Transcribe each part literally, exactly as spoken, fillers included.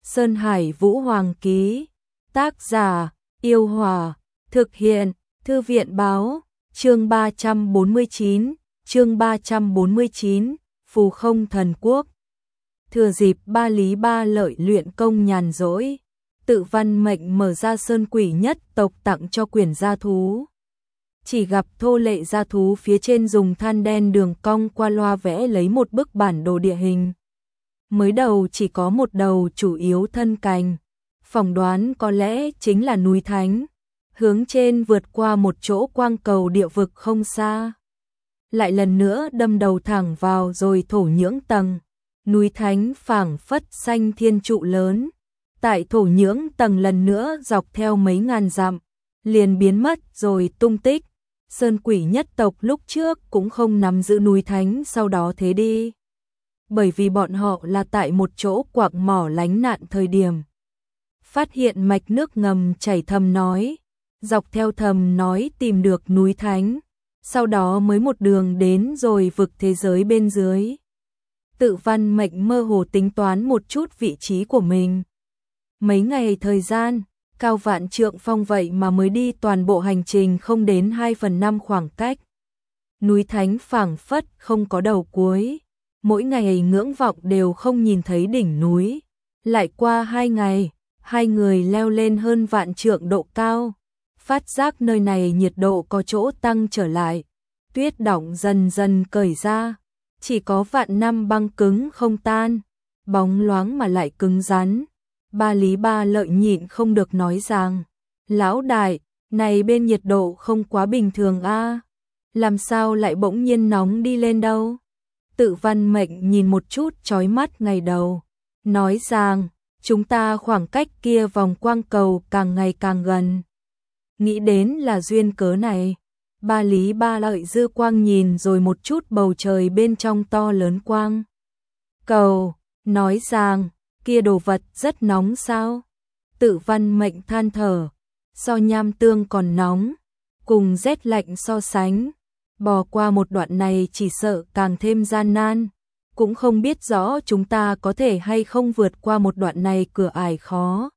Sơn Hải Vũ Hoàng ký. Tác giả: Yêu Hòa. Thực hiện: Thư viện báo. Chương ba trăm bốn mươi chín, chương ba trăm bốn mươi chín, Phù Không Thần Quốc. Thừa dịp Ba Lý Ba Lợi luyện công nhàn rỗi, Tự Văn Mệnh mở ra Sơn Quỷ Nhất tộc tặng cho quyển gia thú. Chỉ gặp thô lệ gia thú phía trên dùng than đen đường cong qua loa vẽ lấy một bức bản đồ địa hình. Mới đầu chỉ có một đầu chủ yếu thân cành, phỏng đoán có lẽ chính là núi Thánh, hướng trên vượt qua một chỗ quang cầu địa vực không xa. Lại lần nữa đâm đầu thẳng vào rồi thổ nhưỡng tầng, núi Thánh phảng phất xanh thiên trụ lớn. Tại thổ nhưỡng tầng lần nữa dọc theo mấy ngàn dặm, liền biến mất rồi tung tích. Sơn Quỷ Nhất tộc lúc trước cũng không nắm giữ núi Thánh sau đó thế đi. Bởi vì bọn họ là tại một chỗ quặng mỏ lánh nạn thời điểm phát hiện mạch nước ngầm chảy thầm nói, dọc theo thầm nói tìm được núi Thánh, sau đó mới một đường đến rồi vực thế giới bên dưới. Tự Văn Mệnh mơ hồ tính toán một chút vị trí của mình. Mấy ngày thời gian, cao vạn trượng phong vậy mà mới đi toàn bộ hành trình không đến hai phần năm khoảng cách. Núi Thánh phảng phất không có đầu cuối, mỗi ngày ngưỡng vọng đều không nhìn thấy đỉnh núi. Lại qua hai ngày, hai người leo lên hơn vạn trượng độ cao, phát giác nơi này nhiệt độ có chỗ tăng trở lại, tuyết đọng dần dần cởi ra, chỉ có vạn năm băng cứng không tan, bóng loáng mà lại cứng rắn. Ba Lý Ba Lợi nhịn không được nói rằng, lão đại, này bên nhiệt độ không quá bình thường a, làm sao lại bỗng nhiên nóng đi lên đâu. Tự Văn Mệnh nhìn một chút chói mắt ngày đầu, nói rằng, chúng ta khoảng cách kia vòng quang cầu càng ngày càng gần. Nghĩ đến là duyên cớ này, Ba Lý Ba Lợi dư quang nhìn rồi một chút bầu trời bên trong to lớn quang cầu, nói rằng, kia đồ vật rất nóng sao? Tự Văn Mệnh than thở, so nham tương còn nóng, cùng rét lạnh so sánh, bò qua một đoạn này chỉ sợ càng thêm gian nan, cũng không biết rõ chúng ta có thể hay không vượt qua một đoạn này cửa ải khó.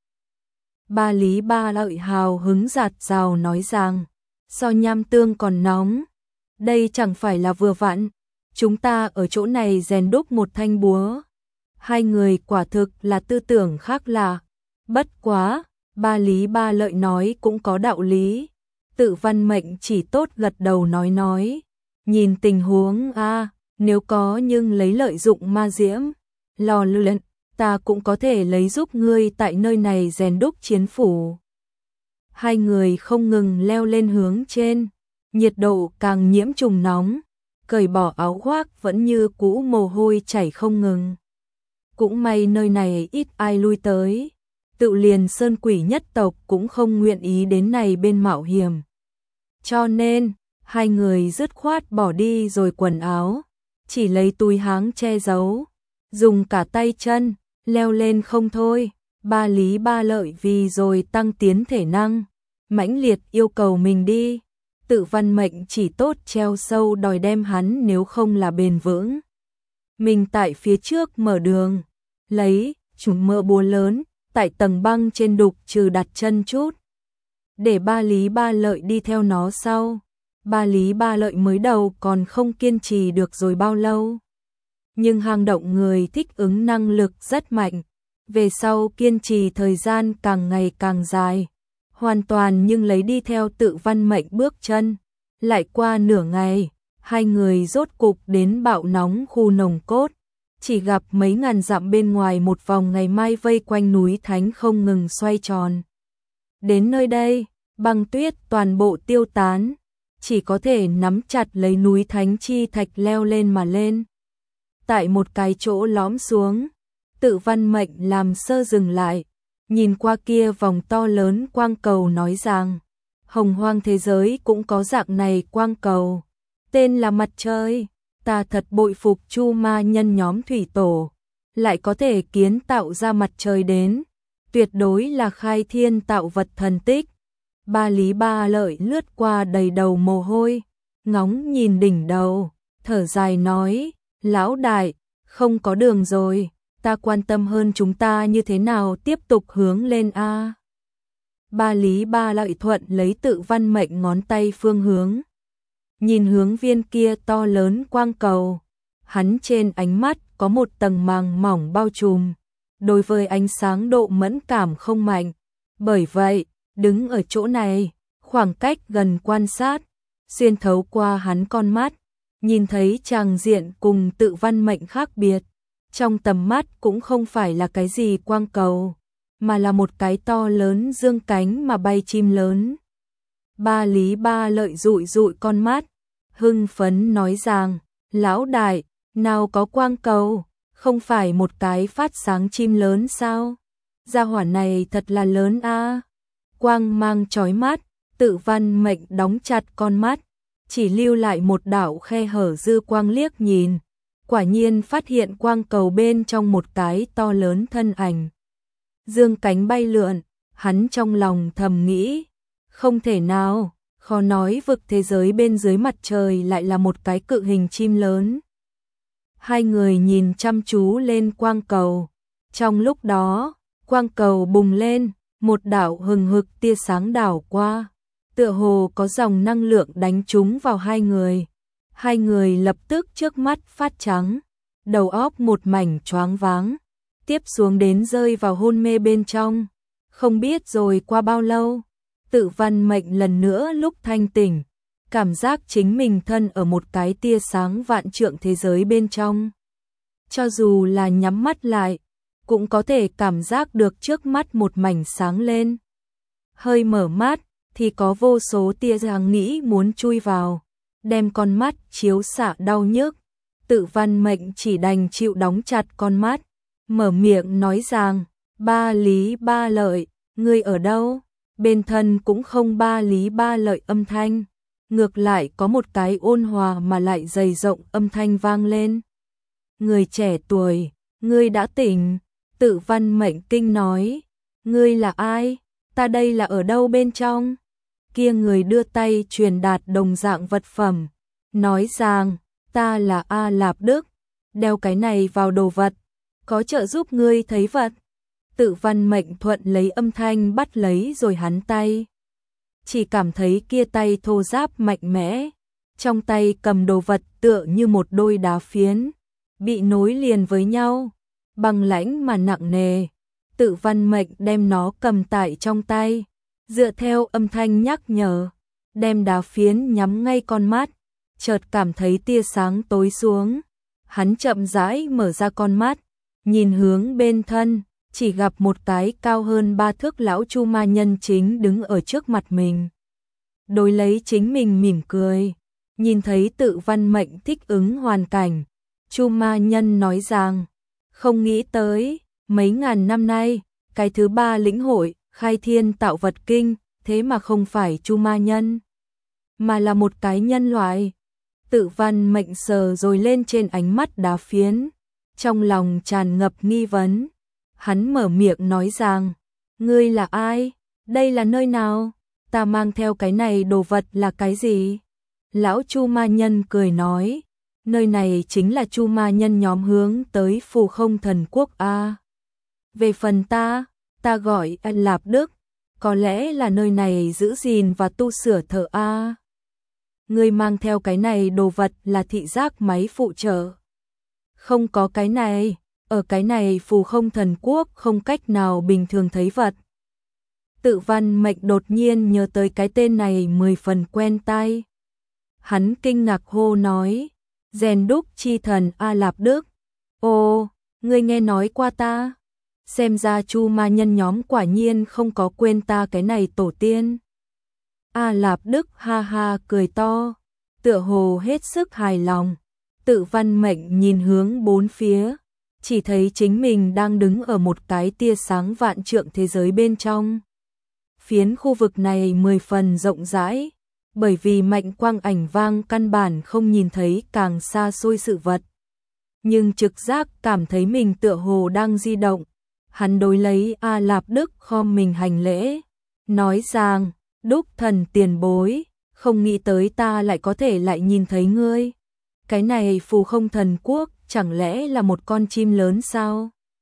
Ba Lý Ba Lợi hào hứng giạt rào nói rằng, so nham tương còn nóng, đây chẳng phải là vừa vặn, chúng ta ở chỗ này rèn đúc một thanh búa. Hai người quả thực là tư tưởng khác lạ. Bất quá, Ba Lý Ba Lợi nói cũng có đạo lý. Tự Văn Mệnh chỉ tốt gật đầu nói nói, nhìn tình huống a, nếu có nhưng lấy lợi dụng ma diễm, lò luyện, ta cũng có thể lấy giúp ngươi tại nơi này rèn đúc chiến phủ. Hai người không ngừng leo lên hướng trên, nhiệt độ càng nhiễm trùng nóng, cởi bỏ áo khoác vẫn như cũ mồ hôi chảy không ngừng. Cũng may nơi này ít ai lui tới, tự liền Sơn Quỷ Nhất tộc cũng không nguyện ý đến này bên mạo hiểm. Cho nên, hai người dứt khoát bỏ đi rồi quần áo, chỉ lấy túi háng che giấu, dùng cả tay chân, leo lên không thôi. Ba Lý Ba Lợi vì rồi tăng tiến thể năng, mãnh liệt yêu cầu mình đi. Tự Văn Mệnh chỉ tốt treo sâu đòi đem hắn nếu không là bền vững. Mình tại phía trước mở đường, lấy chúng mỡ búa lớn, tại tầng băng trên đục trừ đặt chân chút. Để Ba Lý Ba Lợi đi theo nó sau. Ba Lý Ba Lợi mới đầu còn không kiên trì được rồi bao lâu. Nhưng hang động người thích ứng năng lực rất mạnh. Về sau kiên trì thời gian càng ngày càng dài. Hoàn toàn nhưng lấy đi theo Tự Văn Mệnh bước chân. Lại qua nửa ngày, hai người rốt cục đến bạo nóng khu nồng cốt. Chỉ gặp mấy ngàn dặm bên ngoài một vòng ngày mai vây quanh núi Thánh không ngừng xoay tròn. Đến nơi đây, băng tuyết toàn bộ tiêu tán, chỉ có thể nắm chặt lấy núi Thánh chi thạch leo lên mà lên. Tại một cái chỗ lõm xuống, Tự Văn Mệnh làm sơ dừng lại, nhìn qua kia vòng to lớn quang cầu nói rằng, hồng hoang thế giới cũng có dạng này quang cầu, tên là mặt trời. Ta thật bội phục Chu Ma nhân nhóm thủy tổ, lại có thể kiến tạo ra mặt trời đến, tuyệt đối là khai thiên tạo vật thần tích. Ba Lý Ba Lợi lướt qua đầy đầu mồ hôi, ngóng nhìn đỉnh đầu, thở dài nói, lão đại, không có đường rồi, ta quan tâm hơn chúng ta như thế nào tiếp tục hướng lên a. Ba Lý Ba Lợi thuận lấy tự văn mệnh ngón tay phương hướng. Nhìn hướng viên kia to lớn quang cầu, hắn trên ánh mắt có một tầng màng mỏng bao trùm, đối với ánh sáng độ mẫn cảm không mạnh. Bởi vậy, đứng ở chỗ này, khoảng cách gần quan sát, xuyên thấu qua hắn con mắt, nhìn thấy tràng diện cùng tự văn mệnh khác biệt. Trong tầm mắt cũng không phải là cái gì quang cầu, mà là một cái to lớn dương cánh mà bay chim lớn. Ba Lý Ba Lợi dụi dụi con mắt, hưng phấn nói rằng, lão đại, nào có quang cầu, không phải một cái phát sáng chim lớn sao? Gia hỏa này thật là lớn a. Quang mang chói mắt, tự văn mệnh đóng chặt con mắt, chỉ lưu lại một đạo khe hở dư quang liếc nhìn. Quả nhiên phát hiện quang cầu bên trong một cái to lớn thân ảnh. Dương cánh bay lượn, hắn trong lòng thầm nghĩ, không thể nào, khó nói vực thế giới bên dưới mặt trời lại là một cái cự hình chim lớn. Hai người nhìn chăm chú lên quang cầu. Trong lúc đó, quang cầu bùng lên, một đạo hừng hực tia sáng đảo qua, tựa hồ có dòng năng lượng đánh trúng vào hai người. Hai người lập tức trước mắt phát trắng, đầu óc một mảnh choáng váng, tiếp xuống đến rơi vào hôn mê bên trong. Không biết rồi qua bao lâu, tự văn mệnh lần nữa lúc thanh tỉnh, cảm giác chính mình thân ở một cái tia sáng vạn trượng thế giới bên trong. Cho dù là nhắm mắt lại, cũng có thể cảm giác được trước mắt một mảnh sáng lên. Hơi mở mắt, thì có vô số tia sáng nghĩ muốn chui vào, đem con mắt chiếu xạ đau nhức. Tự văn mệnh chỉ đành chịu đóng chặt con mắt, mở miệng nói rằng, Ba Lý Ba Lợi, ngươi ở đâu? Bên thân cũng không Ba Lý Ba Lợi âm thanh, ngược lại có một cái ôn hòa mà lại dày rộng âm thanh vang lên. Người trẻ tuổi, ngươi đã tỉnh. Tự văn mệnh kinh nói, ngươi là ai? Ta đây là ở đâu bên trong? Kia người đưa tay truyền đạt đồng dạng vật phẩm, nói rằng, ta là A Lạp Đức, đeo cái này vào đồ vật, có trợ giúp ngươi thấy vật. Tự văn mệnh thuận lấy âm thanh bắt lấy rồi hắn tay. Chỉ cảm thấy kia tay thô ráp mạnh mẽ, trong tay cầm đồ vật tựa như một đôi đá phiến, bị nối liền với nhau, bằng lãnh mà nặng nề. Tự văn mệnh đem nó cầm tại trong tay, dựa theo âm thanh nhắc nhở, đem đá phiến nhắm ngay con mắt, chợt cảm thấy tia sáng tối xuống. Hắn chậm rãi mở ra con mắt, nhìn hướng bên thân, chỉ gặp một cái cao hơn ba thước lão Chu Ma Nhân chính đứng ở trước mặt mình. Đối lấy chính mình mỉm cười, nhìn thấy tự văn mệnh thích ứng hoàn cảnh, Chu Ma Nhân nói rằng, không nghĩ tới, mấy ngàn năm nay, cái thứ ba lĩnh hội, khai thiên tạo vật kinh, thế mà không phải Chu Ma Nhân, mà là một cái nhân loại. Tự văn mệnh sờ rồi lên trên ánh mắt đá phiến, trong lòng tràn ngập nghi vấn. Hắn mở miệng nói rằng, ngươi là ai? Đây là nơi nào? Ta mang theo cái này đồ vật là cái gì? Lão Chu Ma Nhân cười nói, nơi này chính là Chu Ma Nhân nhóm hướng tới Phù Không Thần Quốc a. Về phần ta, ta gọi A Lạp Đức, có lẽ là nơi này giữ gìn và tu sửa thợ a. Ngươi mang theo cái này đồ vật là thị giác máy phụ trợ. Không có cái này, ở cái này Phù Không Thần Quốc không cách nào bình thường thấy vật. Tự văn mệnh đột nhiên nhớ tới cái tên này mười phần quen tai. Hắn kinh ngạc hô nói, rèn đúc chi thần A Lạp Đức. Ồ, ngươi nghe nói qua ta? Xem ra Chu Ma Nhân nhóm quả nhiên không có quên ta cái này tổ tiên. A Lạp Đức ha ha cười to, tựa hồ hết sức hài lòng. Tự văn mệnh nhìn hướng bốn phía, chỉ thấy chính mình đang đứng ở một cái tia sáng vạn trượng thế giới bên trong. Phiến khu vực này mười phần rộng rãi, bởi vì mạnh quang ảnh vang căn bản không nhìn thấy càng xa xôi sự vật. Nhưng trực giác cảm thấy mình tựa hồ đang di động. Hắn đối lấy A Lạp Đức khom mình hành lễ, nói rằng, đúc thần tiền bối, không nghĩ tới ta lại có thể lại nhìn thấy ngươi. Cái này Phù Không Thần Quốc chẳng lẽ là một con chim lớn sao?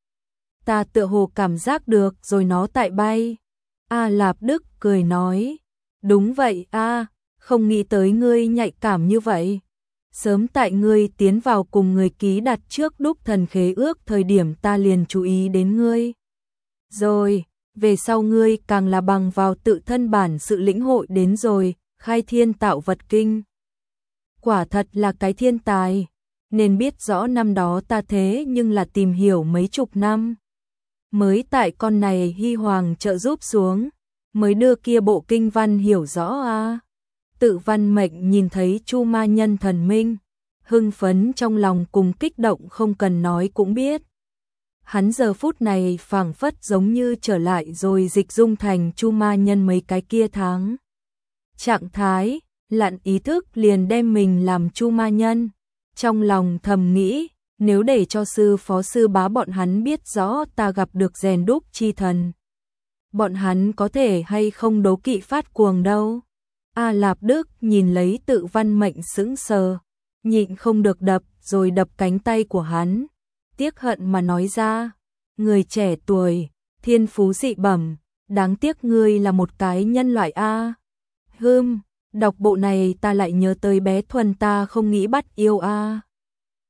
ta tựa hồ cảm giác được rồi nó tại bay. A Lạp Đức cười nói, đúng vậy a, không nghĩ tới ngươi nhạy cảm như vậy. Sớm tại ngươi tiến vào cùng người ký đặt trước đúc thần khế ước thời điểm ta liền chú ý đến ngươi. Rồi, về sau ngươi càng là bằng vào tự thân bản sự lĩnh hội đến rồi, khai thiên tạo vật kinh. Quả thật là cái thiên tài, nên biết rõ năm đó ta thế nhưng là tìm hiểu mấy chục năm. Mới tại con này Hy Hoàng trợ giúp xuống, mới đưa kia bộ kinh văn hiểu rõ a. Tự Văn Mệnh nhìn thấy Chu Ma Nhân thần minh, hưng phấn trong lòng cùng kích động không cần nói cũng biết. Hắn giờ phút này phảng phất giống như trở lại rồi dịch dung thành Chu Ma Nhân mấy cái kia tháng. Trạng thái, lặn ý thức liền đem mình làm Chu Ma Nhân. Trong lòng thầm nghĩ, nếu để cho sư phó sư bá bọn hắn biết rõ ta gặp được rèn đúc chi thần, bọn hắn có thể hay không đố kỵ phát cuồng đâu. A Lạp Đức nhìn lấy Tự Văn Mệnh sững sờ, nhịn không được đập rồi đập cánh tay của hắn, tiếc hận mà nói ra, người trẻ tuổi, thiên phú dị bẩm, đáng tiếc ngươi là một cái nhân loại a. Hừm, đọc bộ này ta lại nhớ tới bé Thuần ta không nghĩ bắt yêu a.